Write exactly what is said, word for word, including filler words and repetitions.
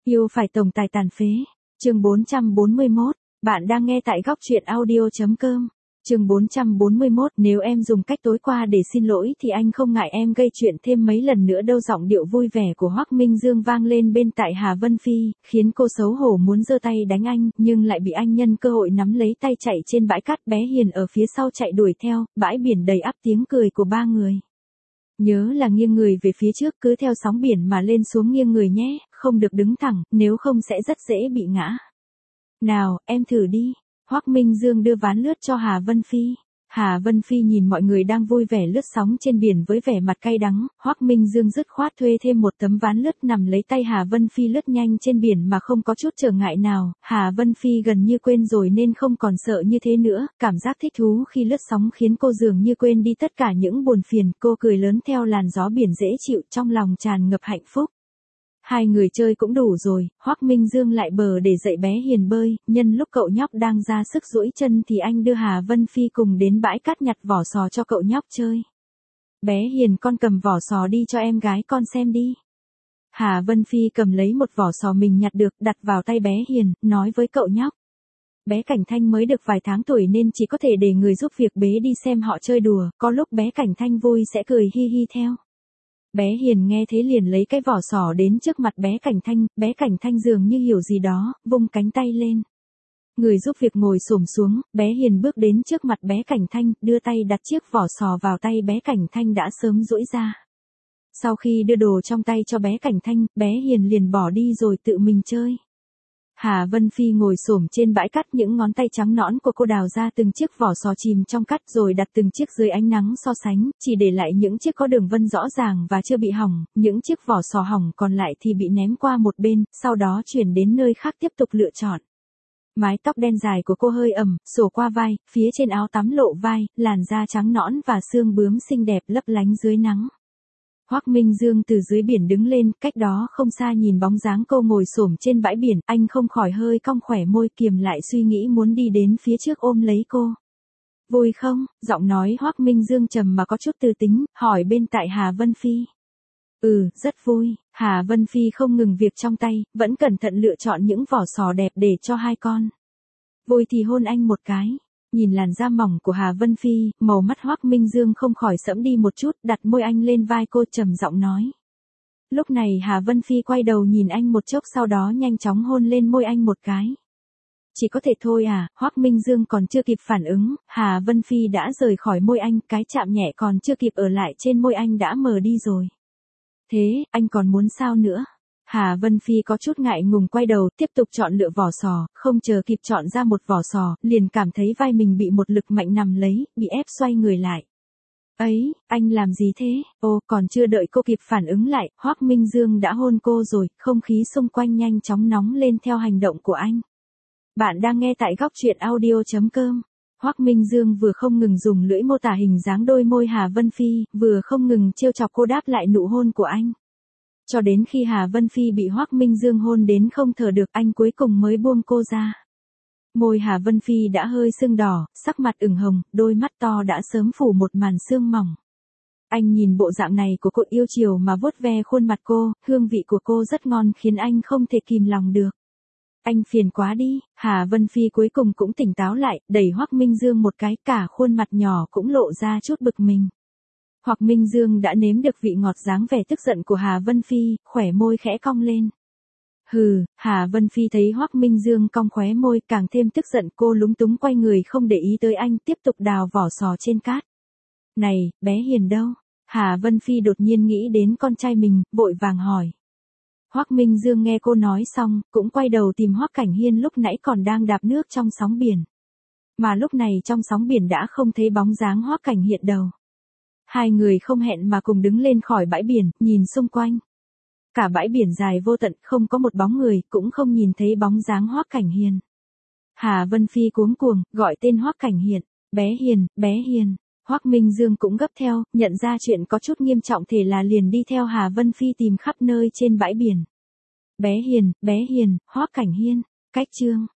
Yêu phải tổng tài tàn phế. Chương bốn trăm bốn mươi mốt. Bạn đang nghe tại góc truyện audio chấm com. Chương bốn trăm bốn mươi mốt. Nếu em dùng cách tối qua để xin lỗi thì anh không ngại em gây chuyện thêm mấy lần nữa đâu. Giọng điệu vui vẻ của Hoắc Minh Dương vang lên bên tai Hà Vân Phi, khiến cô xấu hổ muốn giơ tay đánh anh, nhưng lại bị anh nhân cơ hội nắm lấy tay chạy trên bãi cát. Bé Hiền ở phía sau chạy đuổi theo, bãi biển đầy ắp tiếng cười của ba người. Nhớ là nghiêng người về phía trước, cứ theo sóng biển mà lên xuống nghiêng người nhé, không được đứng thẳng, nếu không sẽ rất dễ bị ngã. Nào, em thử đi. Hoắc Minh Dương đưa ván lướt cho Hà Vân Phi. Hà Vân Phi nhìn mọi người đang vui vẻ lướt sóng trên biển với vẻ mặt cay đắng, Hoắc Minh Dương dứt khoát thuê thêm một tấm ván lướt nằm lấy tay Hà Vân Phi lướt nhanh trên biển mà không có chút trở ngại nào. Hà Vân Phi gần như quên rồi nên không còn sợ như thế nữa, cảm giác thích thú khi lướt sóng khiến cô dường như quên đi tất cả những buồn phiền, cô cười lớn theo làn gió biển dễ chịu, trong lòng tràn ngập hạnh phúc. Hai người chơi cũng đủ rồi, Hoắc Minh Dương lại bờ để dạy bé Hiền bơi, nhân lúc cậu nhóc đang ra sức duỗi chân thì anh đưa Hà Vân Phi cùng đến bãi cát nhặt vỏ sò cho cậu nhóc chơi. Bé Hiền, con cầm vỏ sò đi cho em gái con xem đi. Hà Vân Phi cầm lấy một vỏ sò mình nhặt được, đặt vào tay bé Hiền, nói với cậu nhóc. Bé Cảnh Thanh mới được vài tháng tuổi nên chỉ có thể để người giúp việc bế đi xem họ chơi đùa, có lúc bé Cảnh Thanh vui sẽ cười hi hi theo. Bé Hiền nghe thế liền lấy cái vỏ sò đến trước mặt bé Cảnh Thanh, bé Cảnh Thanh dường như hiểu gì đó, vung cánh tay lên. Người giúp việc ngồi xổm xuống, bé Hiền bước đến trước mặt bé Cảnh Thanh, đưa tay đặt chiếc vỏ sò vào tay bé Cảnh Thanh đã sớm duỗi ra. Sau khi đưa đồ trong tay cho bé Cảnh Thanh, bé Hiền liền bỏ đi rồi tự mình chơi. Hà Vân Phi ngồi xổm trên bãi cát, những ngón tay trắng nõn của cô đào ra từng chiếc vỏ sò chìm trong cát rồi đặt từng chiếc dưới ánh nắng so sánh, chỉ để lại những chiếc có đường vân rõ ràng và chưa bị hỏng, những chiếc vỏ sò hỏng còn lại thì bị ném qua một bên, sau đó chuyển đến nơi khác tiếp tục lựa chọn. Mái tóc đen dài của cô hơi ẩm, xổ qua vai, phía trên áo tắm lộ vai, làn da trắng nõn và xương bướm xinh đẹp lấp lánh dưới nắng. Hoắc Minh Dương từ dưới biển đứng lên, cách đó không xa nhìn bóng dáng cô ngồi xổm trên bãi biển, anh không khỏi hơi cong khỏe môi, kiềm lại suy nghĩ muốn đi đến phía trước ôm lấy cô. Vui không? Giọng nói Hoắc Minh Dương trầm mà có chút tư tính, hỏi bên tai Hà Vân Phi. Ừ, rất vui. Hà Vân Phi không ngừng việc trong tay, vẫn cẩn thận lựa chọn những vỏ sò đẹp để cho hai con. Vui thì hôn anh một cái. Nhìn làn da mỏng của Hà Vân Phi, màu mắt Hoắc Minh Dương không khỏi sẫm đi một chút, đặt môi anh lên vai cô trầm giọng nói. Lúc này Hà Vân Phi quay đầu nhìn anh một chốc, sau đó nhanh chóng hôn lên môi anh một cái. Chỉ có thể thôi à? Hoắc Minh Dương còn chưa kịp phản ứng, Hà Vân Phi đã rời khỏi môi anh, cái chạm nhẹ còn chưa kịp ở lại trên môi anh đã mờ đi rồi. Thế, anh còn muốn sao nữa? Hà Vân Phi có chút ngại ngùng quay đầu, tiếp tục chọn lựa vỏ sò, không chờ kịp chọn ra một vỏ sò, liền cảm thấy vai mình bị một lực mạnh nằm lấy, bị ép xoay người lại. Ấy, anh làm gì thế? Ô, còn chưa đợi cô kịp phản ứng lại, Hoắc Minh Dương đã hôn cô rồi, không khí xung quanh nhanh chóng nóng lên theo hành động của anh. Bạn đang nghe tại góc truyện audio chấm com. Hoắc Minh Dương vừa không ngừng dùng lưỡi mô tả hình dáng đôi môi Hà Vân Phi, vừa không ngừng trêu chọc cô đáp lại nụ hôn của anh. Cho đến khi Hà Vân Phi bị Hoắc Minh Dương hôn đến không thở được, anh cuối cùng mới buông cô ra. Môi Hà Vân Phi đã hơi sưng đỏ, sắc mặt ửng hồng, đôi mắt to đã sớm phủ một màn sương mỏng. Anh nhìn bộ dạng này của cô yêu chiều mà vuốt ve khuôn mặt cô, hương vị của cô rất ngon khiến anh không thể kìm lòng được. Anh phiền quá đi. Hà Vân Phi cuối cùng cũng tỉnh táo lại, đẩy Hoắc Minh Dương một cái, cả khuôn mặt nhỏ cũng lộ ra chút bực mình. Hoắc Minh Dương đã nếm được vị ngọt dáng vẻ tức giận của Hà Vân Phi, khỏe môi khẽ cong lên. Hừ, Hà Vân Phi thấy Hoắc Minh Dương cong khóe môi càng thêm tức giận, cô lúng túng quay người không để ý tới anh, tiếp tục đào vỏ sò trên cát. Này, bé Hiền đâu? Hà Vân Phi đột nhiên nghĩ đến con trai mình, vội vàng hỏi. Hoắc Minh Dương nghe cô nói xong, cũng quay đầu tìm Hoắc Cảnh Hiên lúc nãy còn đang đạp nước trong sóng biển. Mà lúc này trong sóng biển đã không thấy bóng dáng Hoắc Cảnh hiện đầu. Hai người không hẹn mà cùng đứng lên khỏi bãi biển, nhìn xung quanh. Cả bãi biển dài vô tận, không có một bóng người, cũng không nhìn thấy bóng dáng Hoắc Cảnh Hiền. Hà Vân Phi cuống cuồng, gọi tên Hoắc Cảnh Hiền. Bé Hiền, bé Hiền. Hoắc Minh Dương cũng gấp theo, nhận ra chuyện có chút nghiêm trọng thế là liền đi theo Hà Vân Phi tìm khắp nơi trên bãi biển. Bé Hiền, bé Hiền, Hoắc Cảnh Hiên. Cách chương